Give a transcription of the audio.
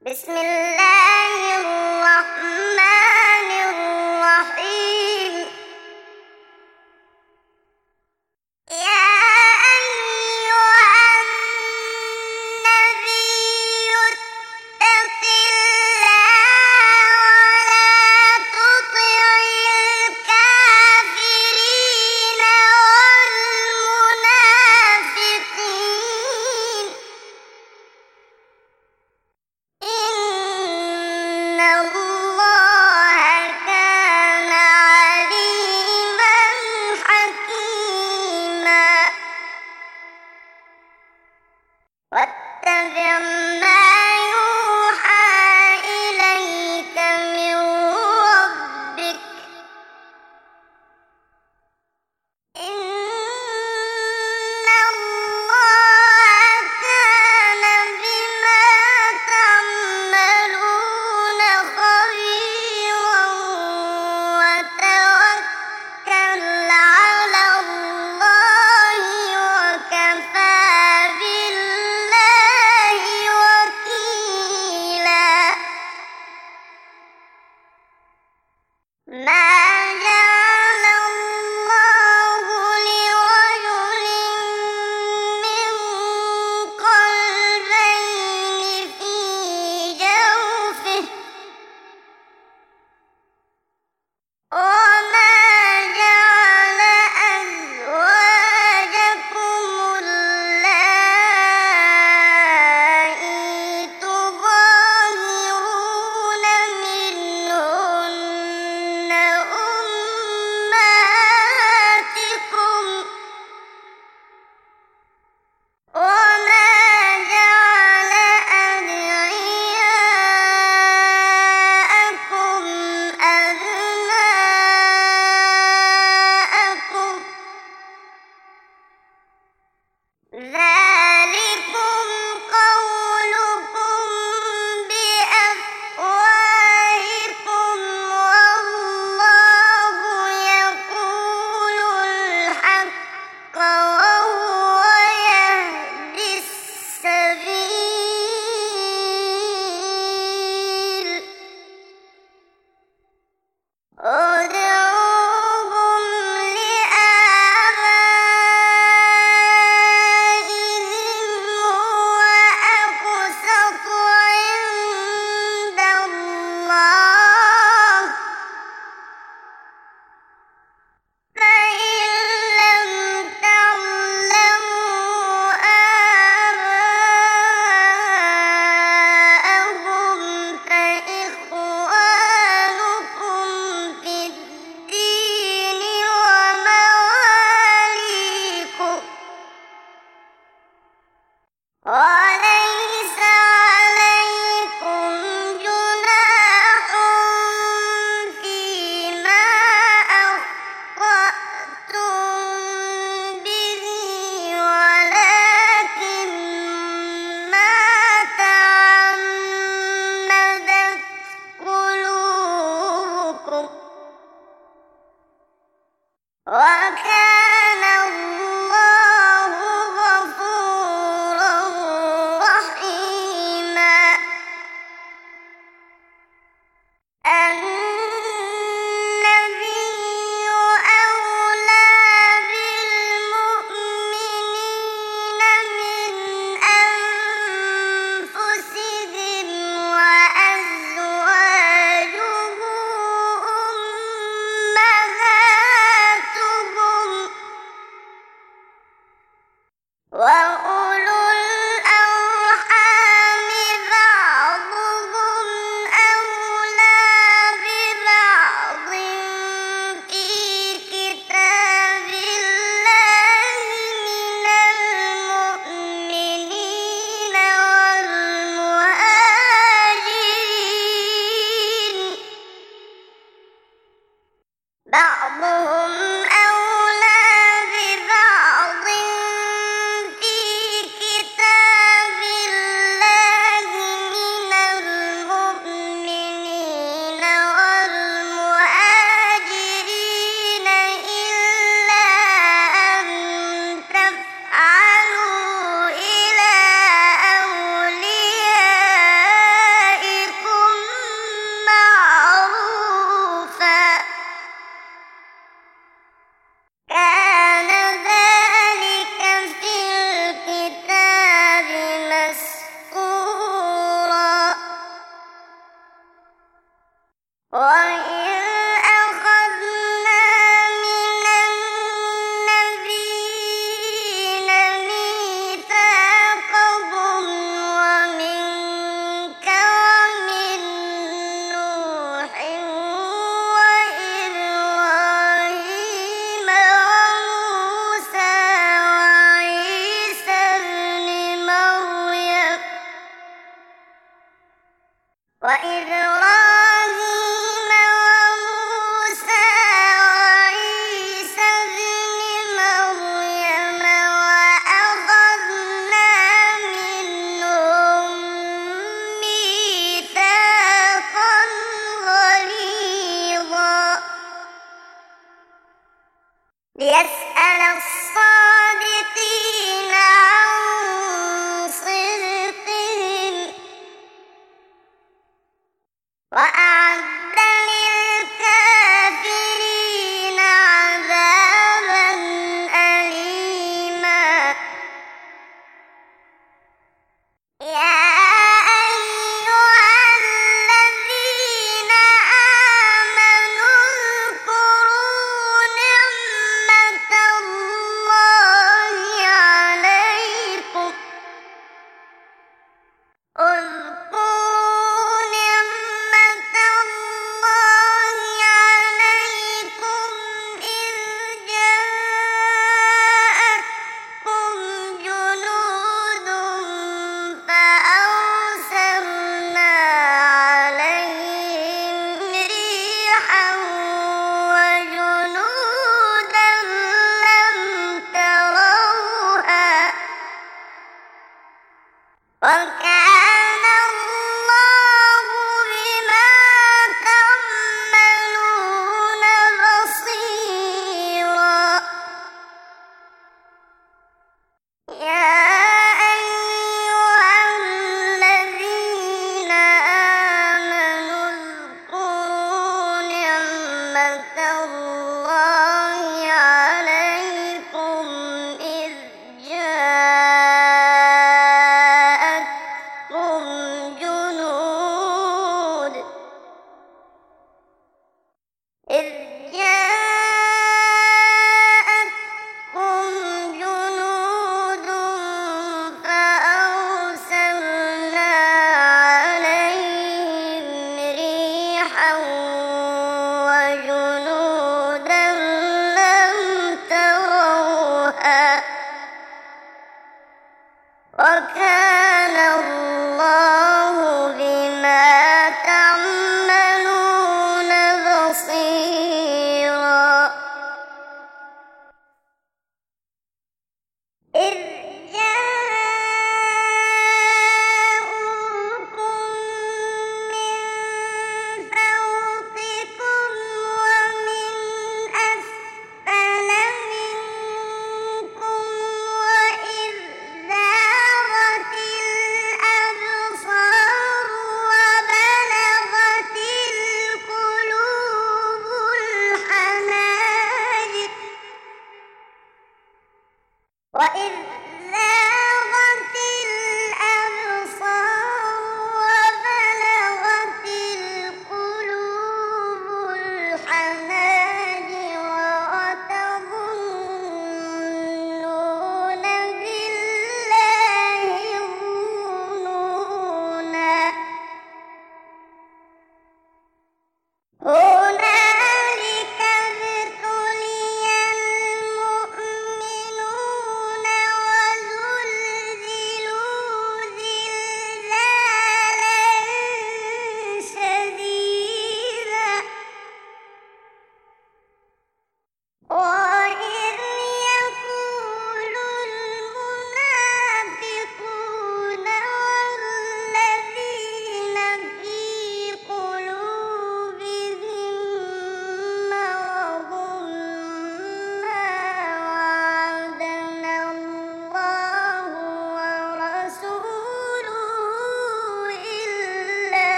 بسم الله الرحمن الرحيم. يا أيها النبي اتق الله ولا تطع الكافرين والمنافقين، إن الله كان عليما حكيما. واتبع ما يوحى إليك من ربك، إن الله كان بما تعملون خبيرا. وتوكل على الله وكفى بالله وكيلا. ما جعل الله لرجل من قلبين في جوفه، وما جعل أزواجكم اللائي تظاهرون منهن أمهاتكم، وما جعل أدعياءكم أبناءكم، ذلكم قولكم بأفواهكم والله يقول الحق وهو يهدي السبيل. ادعوهم لآبائهم هو أقسط عند الله، فإن لم تعلموا آباءهم فإخوانكم في الدين ومواليكم، وليس عليكم جناح فيما أخطأتم به، ولكن ما تعمدت قلوبكم، وكان الله غفورا رحيما. النبي أولى بالمؤمنين من أنفسهم، وأزواجه أمهاتهم، وأولو الأرحام بعضهم أولى ببعض في كتاب الله من المؤمنين والمهاجرين، بعضهم أولى ببعض في كتاب الله من المؤمنين والمهاجرين، إلا أن تفعلوا إلى أوليائكم وإبراهيم وموسى وعيسى ابن مريم وأخذنا منهم ميثاقا غليظا ليسأل الصادقين عن صدقهم